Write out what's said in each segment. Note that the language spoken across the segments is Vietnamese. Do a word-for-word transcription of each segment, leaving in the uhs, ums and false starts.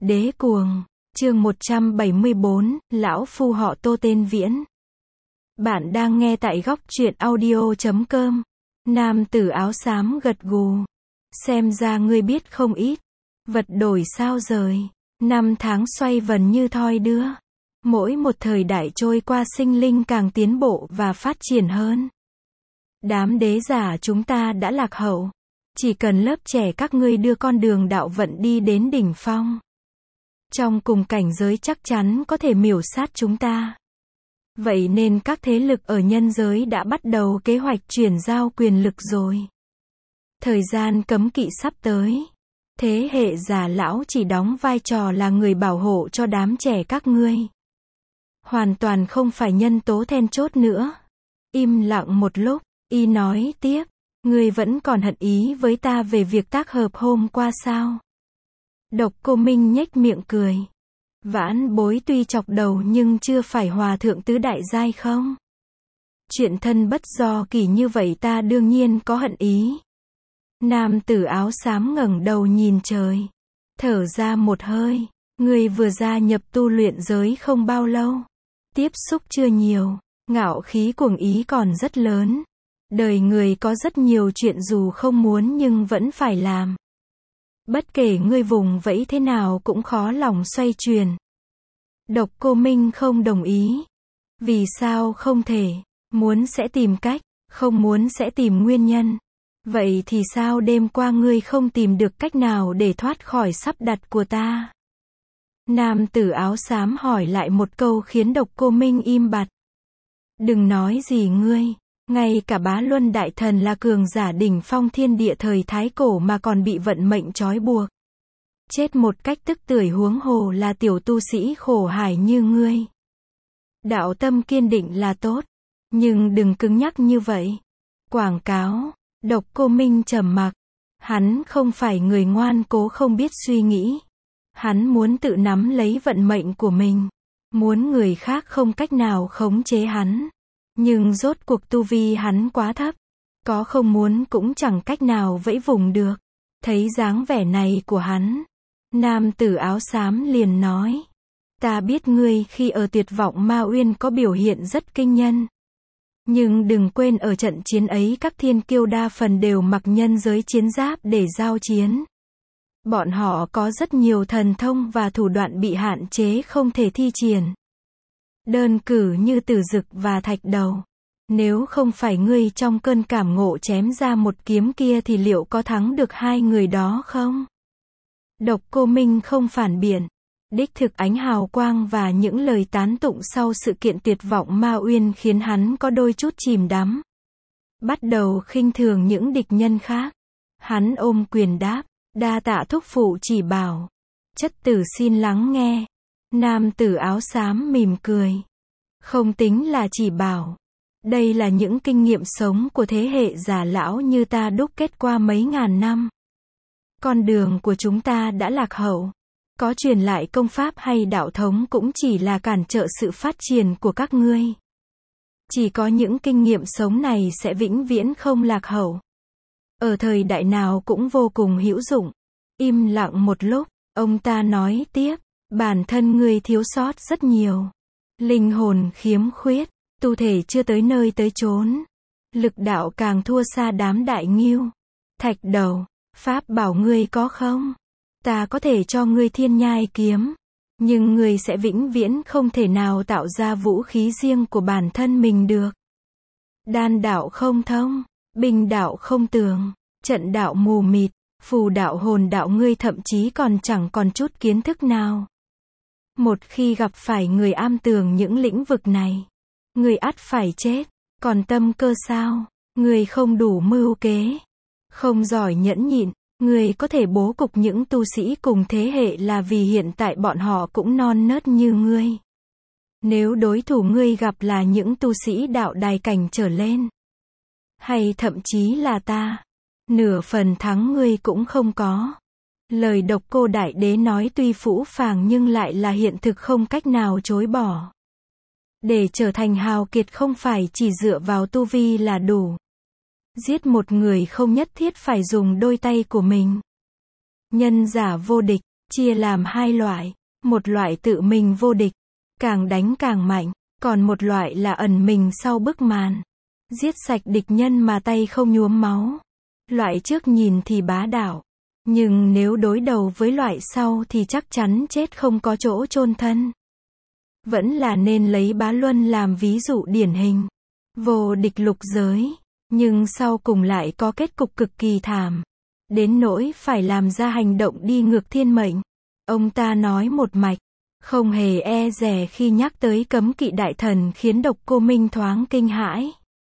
Đế cuồng, chương một trăm bảy mươi bốn, lão phu họ Tô tên Viễn. Bạn đang nghe tại góc truyện audio chấm com. Nam tử áo xám gật gù. Xem ra ngươi biết không ít. Vật đổi sao rời. Năm tháng xoay vần như thoi đưa. Mỗi một thời đại trôi qua sinh linh càng tiến bộ và phát triển hơn. Đám đế giả chúng ta đã lạc hậu. Chỉ cần lớp trẻ các ngươi đưa con đường đạo vận đi đến đỉnh phong. Trong cùng cảnh giới chắc chắn có thể miểu sát chúng ta. Vậy nên các thế lực ở nhân giới đã bắt đầu kế hoạch chuyển giao quyền lực rồi. Thời gian cấm kỵ sắp tới. Thế hệ già lão chỉ đóng vai trò là người bảo hộ cho đám trẻ các ngươi. Hoàn toàn không phải nhân tố then chốt nữa. Im lặng một lúc, y nói tiếp, ngươi vẫn còn hận ý với ta về việc tác hợp hôm qua sao? Độc Cô Minh nhếch miệng cười. Vãn bối tuy chọc đầu nhưng chưa phải hòa thượng tứ đại giai không? Chuyện thân bất do kỳ như vậy ta đương nhiên có hận ý. Nam tử áo xám ngẩng đầu nhìn trời. Thở ra một hơi. Người vừa gia nhập tu luyện giới không bao lâu. Tiếp xúc chưa nhiều. Ngạo khí cuồng ý còn rất lớn. Đời người có rất nhiều chuyện dù không muốn nhưng vẫn phải làm. Bất kể ngươi vùng vẫy thế nào cũng khó lòng xoay chuyển. Độc Cô Minh không đồng ý. Vì sao không thể? Muốn sẽ tìm cách, không muốn sẽ tìm nguyên nhân. Vậy thì sao đêm qua ngươi không tìm được cách nào để thoát khỏi sắp đặt của ta? Nam tử áo xám hỏi lại một câu khiến Độc Cô Minh im bặt. Đừng nói gì ngươi. Ngay cả Bá Luân Đại Thần là cường giả đỉnh phong thiên địa thời Thái Cổ mà còn bị vận mệnh trói buộc. Chết một cách tức tưởi huống hồ là tiểu tu sĩ khổ hải như ngươi. Đạo tâm kiên định là tốt. Nhưng đừng cứng nhắc như vậy. Quảng cáo. Độc Cô Minh trầm mặc. Hắn không phải người ngoan cố không biết suy nghĩ. Hắn muốn tự nắm lấy vận mệnh của mình. Muốn người khác không cách nào khống chế hắn. Nhưng rốt cuộc tu vi hắn quá thấp. Có không muốn cũng chẳng cách nào vẫy vùng được. Thấy dáng vẻ này của hắn. Nam tử áo xám liền nói. Ta biết ngươi khi ở Tuyệt Vọng Ma Uyên có biểu hiện rất kinh nhân. Nhưng đừng quên ở trận chiến ấy các thiên kiêu đa phần đều mặc nhân giới chiến giáp để giao chiến. Bọn họ có rất nhiều thần thông và thủ đoạn bị hạn chế không thể thi triển. Đơn cử như Tử Dực và Thạch Đầu. Nếu không phải ngươi trong cơn cảm ngộ chém ra một kiếm kia thì liệu có thắng được hai người đó không? Độc Cô Minh không phản biện. Đích thực ánh hào quang và những lời tán tụng sau sự kiện Tuyệt Vọng Ma Uyên khiến hắn có đôi chút chìm đắm. Bắt đầu khinh thường những địch nhân khác. Hắn ôm quyền đáp. Đa tạ thúc phụ chỉ bảo. Chất tử xin lắng nghe. Nam tử áo xám mỉm cười. Không tính là chỉ bảo. Đây là những kinh nghiệm sống của thế hệ già lão như ta đúc kết qua mấy ngàn năm. Con đường của chúng ta đã lạc hậu. Có truyền lại công pháp hay đạo thống cũng chỉ là cản trở sự phát triển của các ngươi. Chỉ có những kinh nghiệm sống này sẽ vĩnh viễn không lạc hậu. Ở thời đại nào cũng vô cùng hữu dụng. Im lặng một lúc, ông ta nói tiếp. Bản thân ngươi thiếu sót rất nhiều. Linh hồn khiếm khuyết, tu thể chưa tới nơi tới chốn. Lực đạo càng thua xa đám đại ngưu. Thạch Đầu, pháp bảo ngươi có không? Ta có thể cho ngươi Thiên Nhai kiếm. Nhưng ngươi sẽ vĩnh viễn không thể nào tạo ra vũ khí riêng của bản thân mình được. Đan đạo không thông, binh đạo không tường, trận đạo mù mịt, phù đạo hồn đạo ngươi thậm chí còn chẳng còn chút kiến thức nào. Một khi gặp phải người am tường những lĩnh vực này, người ắt phải chết. Còn tâm cơ sao? Người không đủ mưu kế, không giỏi nhẫn nhịn. Người có thể bố cục những tu sĩ cùng thế hệ là vì hiện tại bọn họ cũng non nớt như ngươi. Nếu đối thủ ngươi gặp là những tu sĩ đạo đài cảnh trở lên, hay thậm chí là ta, nửa phần thắng ngươi cũng không có. Lời Độc Cô Đại Đế nói tuy phũ phàng nhưng lại là hiện thực không cách nào chối bỏ. Để trở thành hào kiệt không phải chỉ dựa vào tu vi là đủ. Giết một người không nhất thiết phải dùng đôi tay của mình. Nhân giả vô địch, chia làm hai loại. Một loại tự mình vô địch, càng đánh càng mạnh, còn một loại là ẩn mình sau bức màn, giết sạch địch nhân mà tay không nhuốm máu. Loại trước nhìn thì bá đạo, nhưng nếu đối đầu với loại sau thì chắc chắn chết không có chỗ chôn thân. Vẫn là nên lấy Bá Luân làm ví dụ điển hình. Vô địch lục giới, nhưng sau cùng lại có kết cục cực kỳ thảm. Đến nỗi phải làm ra hành động đi ngược thiên mệnh. Ông ta nói một mạch, không hề e dè khi nhắc tới cấm kỵ đại thần khiến Độc Cô Minh thoáng kinh hãi.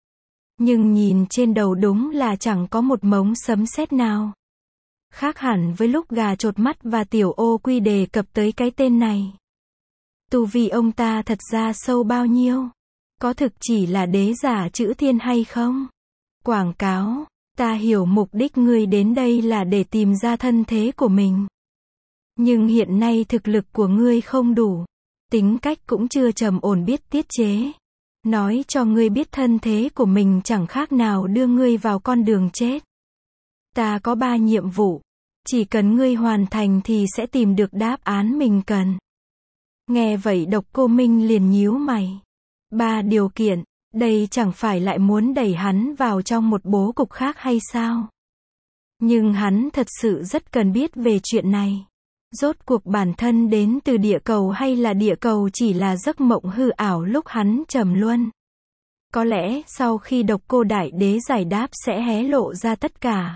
Nhưng nhìn trên đầu đúng là chẳng có một mống sấm sét nào. Khác hẳn với lúc gà chột mắt và Tiểu Ô Quy đề cập tới cái tên này. Tu vi ông ta thật ra sâu bao nhiêu? Có thực chỉ là đế giả chữ thiên hay không? Quảng cáo, ta hiểu mục đích ngươi đến đây là để tìm ra thân thế của mình. Nhưng hiện nay thực lực của ngươi không đủ. Tính cách cũng chưa trầm ổn biết tiết chế. Nói cho ngươi biết thân thế của mình chẳng khác nào đưa ngươi vào con đường chết. Ta có ba nhiệm vụ. Chỉ cần ngươi hoàn thành thì sẽ tìm được đáp án mình cần. Nghe vậy Độc Cô Minh liền nhíu mày. Ba điều kiện, đây chẳng phải lại muốn đẩy hắn vào trong một bố cục khác hay sao? Nhưng hắn thật sự rất cần biết về chuyện này. Rốt cuộc bản thân đến từ địa cầu hay là địa cầu chỉ là giấc mộng hư ảo lúc hắn trầm luân. Có lẽ sau khi Độc Cô Đại Đế giải đáp sẽ hé lộ ra tất cả.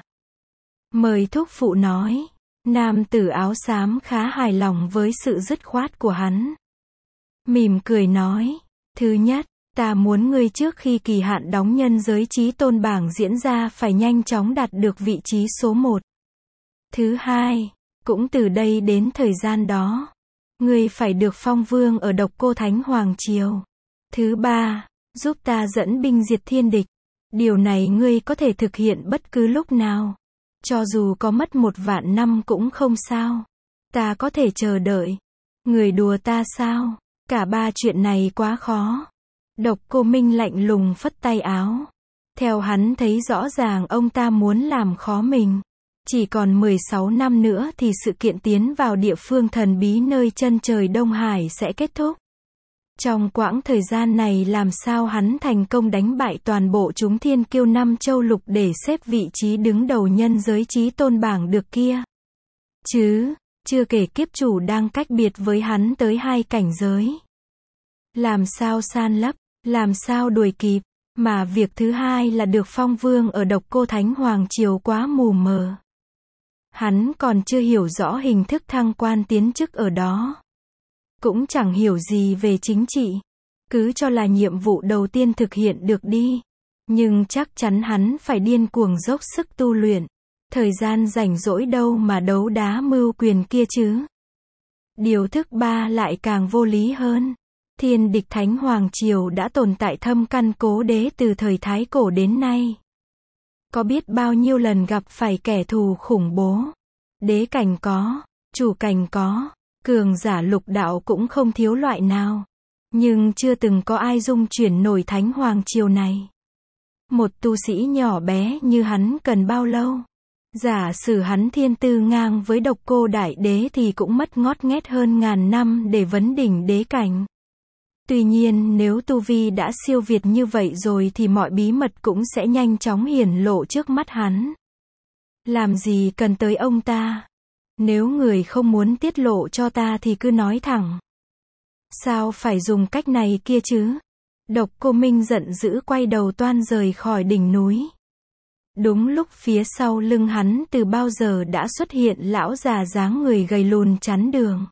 Mời thúc phụ nói. Nam tử áo xám khá hài lòng với sự dứt khoát của hắn. Mỉm cười nói. Thứ nhất, ta muốn ngươi trước khi kỳ hạn đóng nhân giới chí tôn bảng diễn ra phải nhanh chóng đạt được vị trí số một. Thứ hai, cũng từ đây đến thời gian đó, ngươi phải được phong vương ở Độc Cô Thánh Hoàng Triều. Thứ ba, giúp ta dẫn binh diệt thiên địch. Điều này ngươi có thể thực hiện bất cứ lúc nào. Cho dù có mất một vạn năm cũng không sao. Ta có thể chờ đợi. Người đùa ta sao? Cả ba chuyện này quá khó. Độc Cô Minh lạnh lùng phất tay áo. Theo hắn thấy rõ ràng ông ta muốn làm khó mình. Chỉ còn mười sáu năm nữa thì sự kiện tiến vào địa phương thần bí nơi chân trời Đông Hải sẽ kết thúc. Trong quãng thời gian này làm sao hắn thành công đánh bại toàn bộ chúng thiên kiêu năm châu lục để xếp vị trí đứng đầu nhân giới chí tôn bảng được kia. Chứ, chưa kể kiếp chủ đang cách biệt với hắn tới hai cảnh giới. Làm sao san lấp, làm sao đuổi kịp, mà việc thứ hai là được phong vương ở Độc Cô Thánh Hoàng Triều quá mù mờ. Hắn còn chưa hiểu rõ hình thức thăng quan tiến chức ở đó. Cũng chẳng hiểu gì về chính trị. Cứ cho là nhiệm vụ đầu tiên thực hiện được đi. Nhưng chắc chắn hắn phải điên cuồng dốc sức tu luyện. Thời gian rảnh rỗi đâu mà đấu đá mưu quyền kia chứ. Điều thứ ba lại càng vô lý hơn. Thiên địch Thánh Hoàng Triều đã tồn tại thâm căn cố đế từ thời Thái Cổ đến nay. Có biết bao nhiêu lần gặp phải kẻ thù khủng bố. Đế cảnh có, chủ cảnh có, cường giả lục đạo cũng không thiếu loại nào. Nhưng chưa từng có ai dung chuyển nổi Thánh Hoàng Triều này. Một tu sĩ nhỏ bé như hắn cần bao lâu? Giả sử hắn thiên tư ngang với Độc Cô Đại Đế thì cũng mất ngót nghét hơn ngàn năm để vấn đỉnh đế cảnh. Tuy nhiên nếu tu vi đã siêu việt như vậy rồi thì mọi bí mật cũng sẽ nhanh chóng hiển lộ trước mắt hắn. Làm gì cần tới ông ta? Nếu người không muốn tiết lộ cho ta thì cứ nói thẳng. Sao phải dùng cách này kia chứ? Độc Cô Minh giận dữ quay đầu toan rời khỏi đỉnh núi. Đúng lúc phía sau lưng hắn từ bao giờ đã xuất hiện lão già dáng người gầy lùn chắn đường.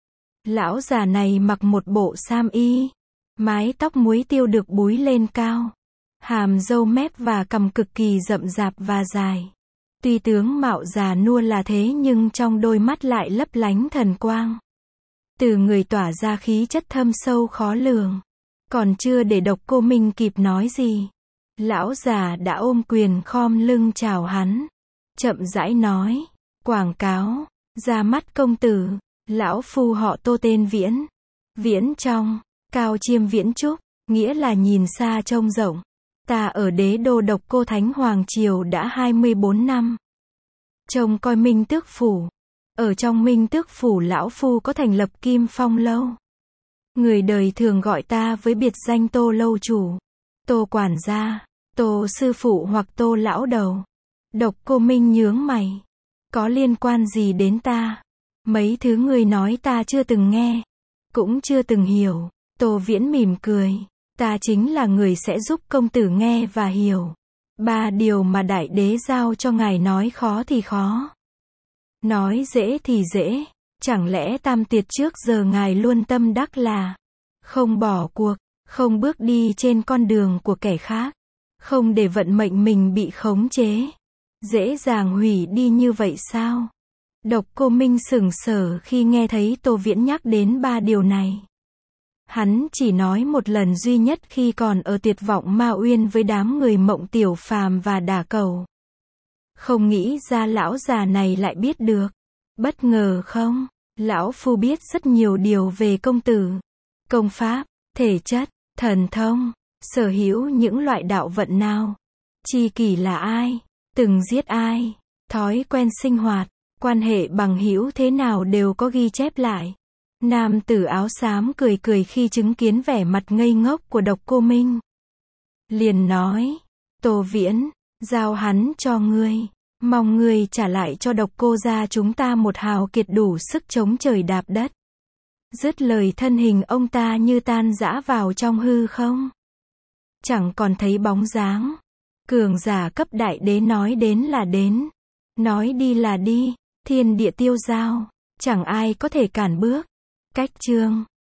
Lão già này mặc một bộ sam y, mái tóc muối tiêu được búi lên cao, hàm râu mép và cằm cực kỳ rậm rạp và dài. Tuy tướng mạo già nua là thế nhưng trong đôi mắt lại lấp lánh thần quang. Từ người tỏa ra khí chất thâm sâu khó lường. Còn chưa để Độc Cô Minh kịp nói gì, lão già đã ôm quyền khom lưng chào hắn. Chậm rãi nói, quảng cáo, ra mắt công tử, lão phu họ Tô tên Viễn. Viễn trong, cao chiêm viễn trúc, nghĩa là nhìn xa trông rộng. Ta ở đế đô Độc Cô Thánh Hoàng Triều đã hai mươi bốn năm. Trông coi Minh Tước Phủ. Ở trong Minh Tước Phủ lão phu có thành lập Kim Phong Lâu. Người đời thường gọi ta với biệt danh Tô lâu chủ, Tô quản gia, Tô sư phụ hoặc Tô lão đầu. Độc Cô Minh nhướng mày. Có liên quan gì đến ta? Mấy thứ người nói ta chưa từng nghe, cũng chưa từng hiểu. Tô Viễn mỉm cười. Ta chính là người sẽ giúp công tử nghe và hiểu. Ba điều mà đại đế giao cho ngài nói khó thì khó, nói dễ thì dễ. Chẳng lẽ tam tiệt trước giờ ngài luôn tâm đắc là không bỏ cuộc, không bước đi trên con đường của kẻ khác, không để vận mệnh mình bị khống chế, dễ dàng hủy đi như vậy sao? Độc Cô Minh sững sờ khi nghe thấy Tô Viễn nhắc đến ba điều này. Hắn chỉ nói một lần duy nhất khi còn ở Tuyệt Vọng Ma Uyên với đám người Mộng Tiểu Phàm và Đả Cầu. Không nghĩ ra lão già này lại biết được. Bất ngờ không? Lão phu biết rất nhiều điều về công tử. Công pháp, thể chất, thần thông, sở hữu những loại đạo vận nào, tri kỷ là ai, từng giết ai, thói quen sinh hoạt, quan hệ bằng hữu thế nào đều có ghi chép lại. Nam tử áo xám cười cười khi chứng kiến vẻ mặt ngây ngốc của Độc Cô Minh. Liền nói, Tô Viễn, giao hắn cho ngươi. Mong ngươi trả lại cho Độc Cô gia chúng ta một hào kiệt đủ sức chống trời đạp đất. Dứt lời thân hình ông ta như tan rã vào trong hư không. Chẳng còn thấy bóng dáng. Cường giả cấp đại đế nói đến là đến, nói đi là đi, thiên địa tiêu dao, chẳng ai có thể cản bước. Cách chương